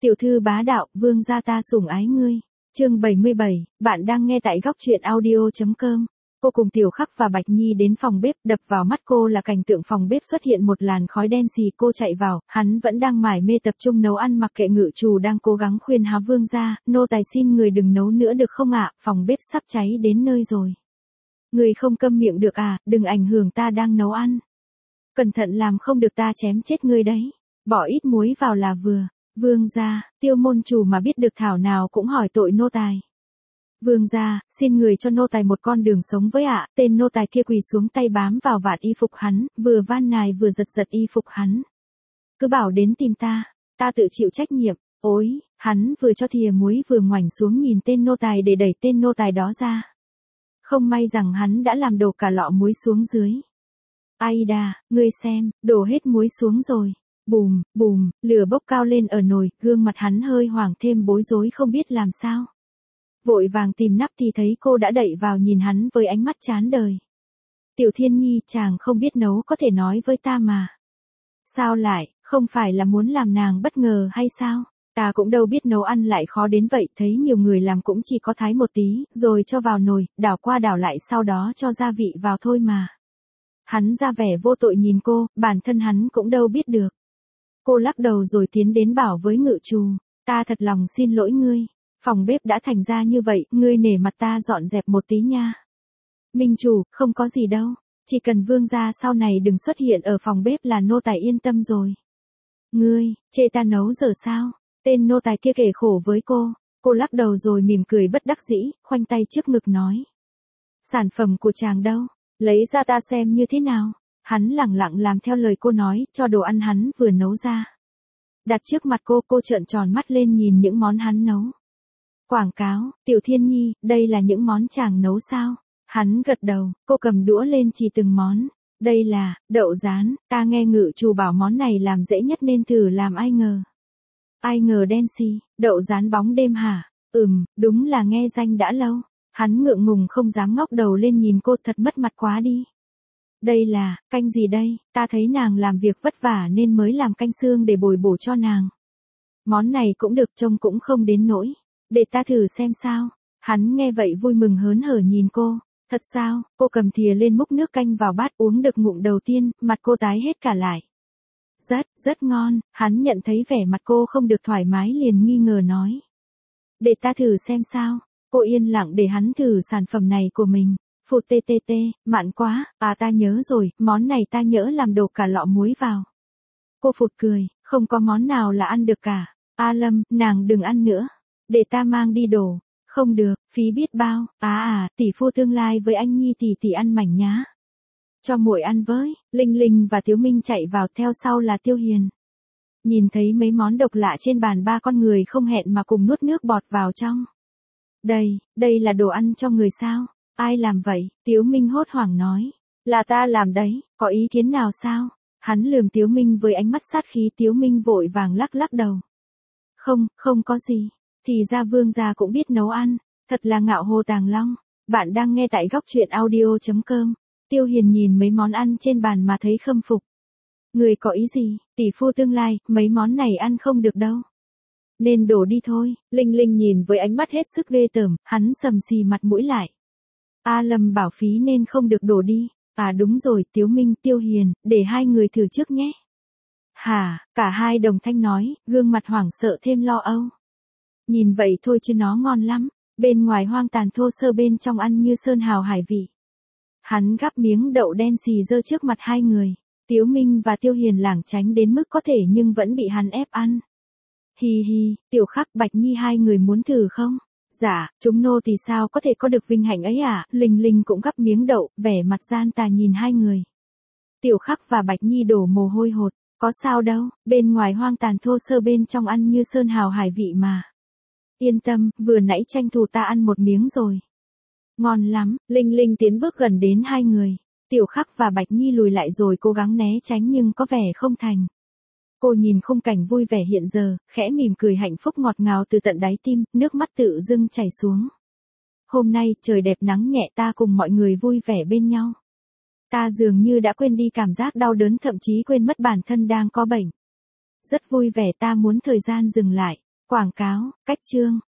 Tiểu thư bá đạo, vương gia ta sủng ái ngươi. Chương 77, bạn đang nghe tại góc truyện audio.com. Cô cùng Tiểu Khắc và Bạch Nhi đến phòng bếp, đập vào mắt cô là cảnh tượng phòng bếp xuất hiện một làn khói đen xì. Cô chạy vào, hắn vẫn đang mải mê tập trung nấu ăn, mặc kệ ngự trù đang cố gắng khuyên há vương gia, nô tài xin người đừng nấu nữa được không ạ, phòng bếp sắp cháy đến nơi rồi. Người không câm miệng được à, đừng ảnh hưởng ta đang nấu ăn. Cẩn thận làm không được ta chém chết ngươi đấy, bỏ ít muối vào là vừa. Vương gia, Tiêu môn chủ mà biết được thảo nào cũng hỏi tội nô tài. Vương gia, xin người cho nô tài một con đường sống với ạ. Tên nô tài kia quỳ xuống tay bám vào vạt y phục hắn, vừa van nài vừa giật giật y phục hắn. Cứ bảo đến tìm ta tự chịu trách nhiệm. Ôi, hắn vừa cho thìa muối vừa ngoảnh xuống nhìn tên nô tài để đẩy tên nô tài đó ra. Không may rằng hắn đã làm đổ cả lọ muối xuống dưới. Ai đà, ngươi xem, đổ hết muối xuống rồi. Bùm, bùm, lửa bốc cao lên ở nồi, gương mặt hắn hơi hoảng thêm bối rối không biết làm sao. Vội vàng tìm nắp thì thấy cô đã đẩy vào nhìn hắn với ánh mắt chán đời. Tiểu Thiên Nhi, chàng không biết nấu có thể nói với ta mà. Sao lại, không phải là muốn làm nàng bất ngờ hay sao? Ta cũng đâu biết nấu ăn lại khó đến vậy, thấy nhiều người làm cũng chỉ có thái một tí, rồi cho vào nồi, đảo qua đảo lại sau đó cho gia vị vào thôi mà. Hắn ra vẻ vô tội nhìn cô, bản thân hắn cũng đâu biết được. Cô lắc đầu rồi tiến đến bảo với ngự trù, ta thật lòng xin lỗi ngươi, phòng bếp đã thành ra như vậy, ngươi nể mặt ta dọn dẹp một tí nha. Minh chủ, không có gì đâu, chỉ cần vương gia sau này đừng xuất hiện ở phòng bếp là nô tài yên tâm rồi. Ngươi, chê ta nấu dở sao? Tên nô tài kia kể khổ với cô lắc đầu rồi mỉm cười bất đắc dĩ, khoanh tay trước ngực nói. Sản phẩm của chàng đâu, lấy ra ta xem như thế nào. Hắn lẳng lặng làm theo lời cô nói, cho đồ ăn hắn vừa nấu ra. Đặt trước mặt cô trợn tròn mắt lên nhìn những món hắn nấu. Quảng cáo, Tiểu Thiên Nhi, đây là những món chàng nấu sao? Hắn gật đầu, cô cầm đũa lên chỉ từng món. Đây là, đậu rán, ta nghe ngự trù bảo món này làm dễ nhất nên thử làm ai ngờ. Ai ngờ đen xì, đậu rán bóng đêm hả? Đúng là nghe danh đã lâu. Hắn ngượng ngùng không dám ngóc đầu lên nhìn cô, thật mất mặt quá đi. Đây là, canh gì đây, ta thấy nàng làm việc vất vả nên mới làm canh xương để bồi bổ cho nàng. Món này cũng được, trông cũng không đến nỗi. Để ta thử xem sao. Hắn nghe vậy vui mừng hớn hở nhìn cô. Thật sao? Cô cầm thìa lên múc nước canh vào bát uống được ngụm đầu tiên, mặt cô tái hết cả lại. Rất ngon, hắn nhận thấy vẻ mặt cô không được thoải mái liền nghi ngờ nói. Để ta thử xem sao. Cô yên lặng để hắn thử sản phẩm này của mình. Phụt tê, mặn quá, ta nhớ rồi, món này ta nhỡ làm đổ cả lọ muối vào. Cô phụt cười, không có món nào là ăn được cả. Lâm, nàng đừng ăn nữa. Để ta mang đi đổ. Không được, phí biết bao. Tỷ phu tương lai với anh Nhi tỷ ăn mảnh nhá. Cho muội ăn với. Linh Linh và Tiếu Minh chạy vào, theo sau là Tiêu Hiền. Nhìn thấy mấy món độc lạ trên bàn, ba con người không hẹn mà cùng nuốt nước bọt vào trong. Đây là đồ ăn cho người sao? Ai làm vậy? Tiếu Minh hốt hoảng nói. Là ta làm đấy, có ý kiến nào sao? Hắn lườm Tiếu Minh với ánh mắt sát khí. Tiếu Minh vội vàng lắc đầu. Không có gì. Thì ra vương gia cũng biết nấu ăn. Thật là ngạo hồ tàng long. Bạn đang nghe tại góc truyện audio.com. Tiêu Hiền nhìn mấy món ăn trên bàn mà thấy khâm phục. Người có ý gì? Tỷ phu tương lai, mấy món này ăn không được đâu. Nên đổ đi thôi. Linh Linh nhìn với ánh mắt hết sức ghê tởm, hắn sầm xì mặt mũi lại. Lâm bảo phí nên không được đổ đi. Đúng rồi, Tiếu Minh, Tiêu Hiền, để hai người thử trước nhé. Hả, cả hai đồng thanh nói, gương mặt hoảng sợ thêm lo âu. Nhìn vậy thôi chứ nó ngon lắm, bên ngoài hoang tàn thô sơ, bên trong ăn như sơn hào hải vị. Hắn gắp miếng đậu đen xì dơ trước mặt hai người. Tiếu Minh và Tiêu Hiền lảng tránh đến mức có thể nhưng vẫn bị hắn ép ăn. Hi, Tiểu Khắc, Bạch Nhi, hai người muốn thử không? Dạ, chúng nô thì sao có thể có được vinh hạnh ấy à? Linh Linh cũng gắp miếng đậu, vẻ mặt gian tà nhìn hai người. Tiểu Khắc và Bạch Nhi đổ mồ hôi hột, có sao đâu, bên ngoài hoang tàn thô sơ, bên trong ăn như sơn hào hải vị mà. Yên tâm, vừa nãy tranh thủ ta ăn một miếng rồi. Ngon lắm. Linh Linh tiến bước gần đến hai người. Tiểu Khắc và Bạch Nhi lùi lại rồi cố gắng né tránh nhưng có vẻ không thành. Cô nhìn khung cảnh vui vẻ hiện giờ, khẽ mỉm cười hạnh phúc ngọt ngào từ tận đáy tim, nước mắt tự dưng chảy xuống. Hôm nay, trời đẹp nắng nhẹ, ta cùng mọi người vui vẻ bên nhau. Ta dường như đã quên đi cảm giác đau đớn, thậm chí quên mất bản thân đang có bệnh. Rất vui vẻ, ta muốn thời gian dừng lại. Quảng cáo, cách chương.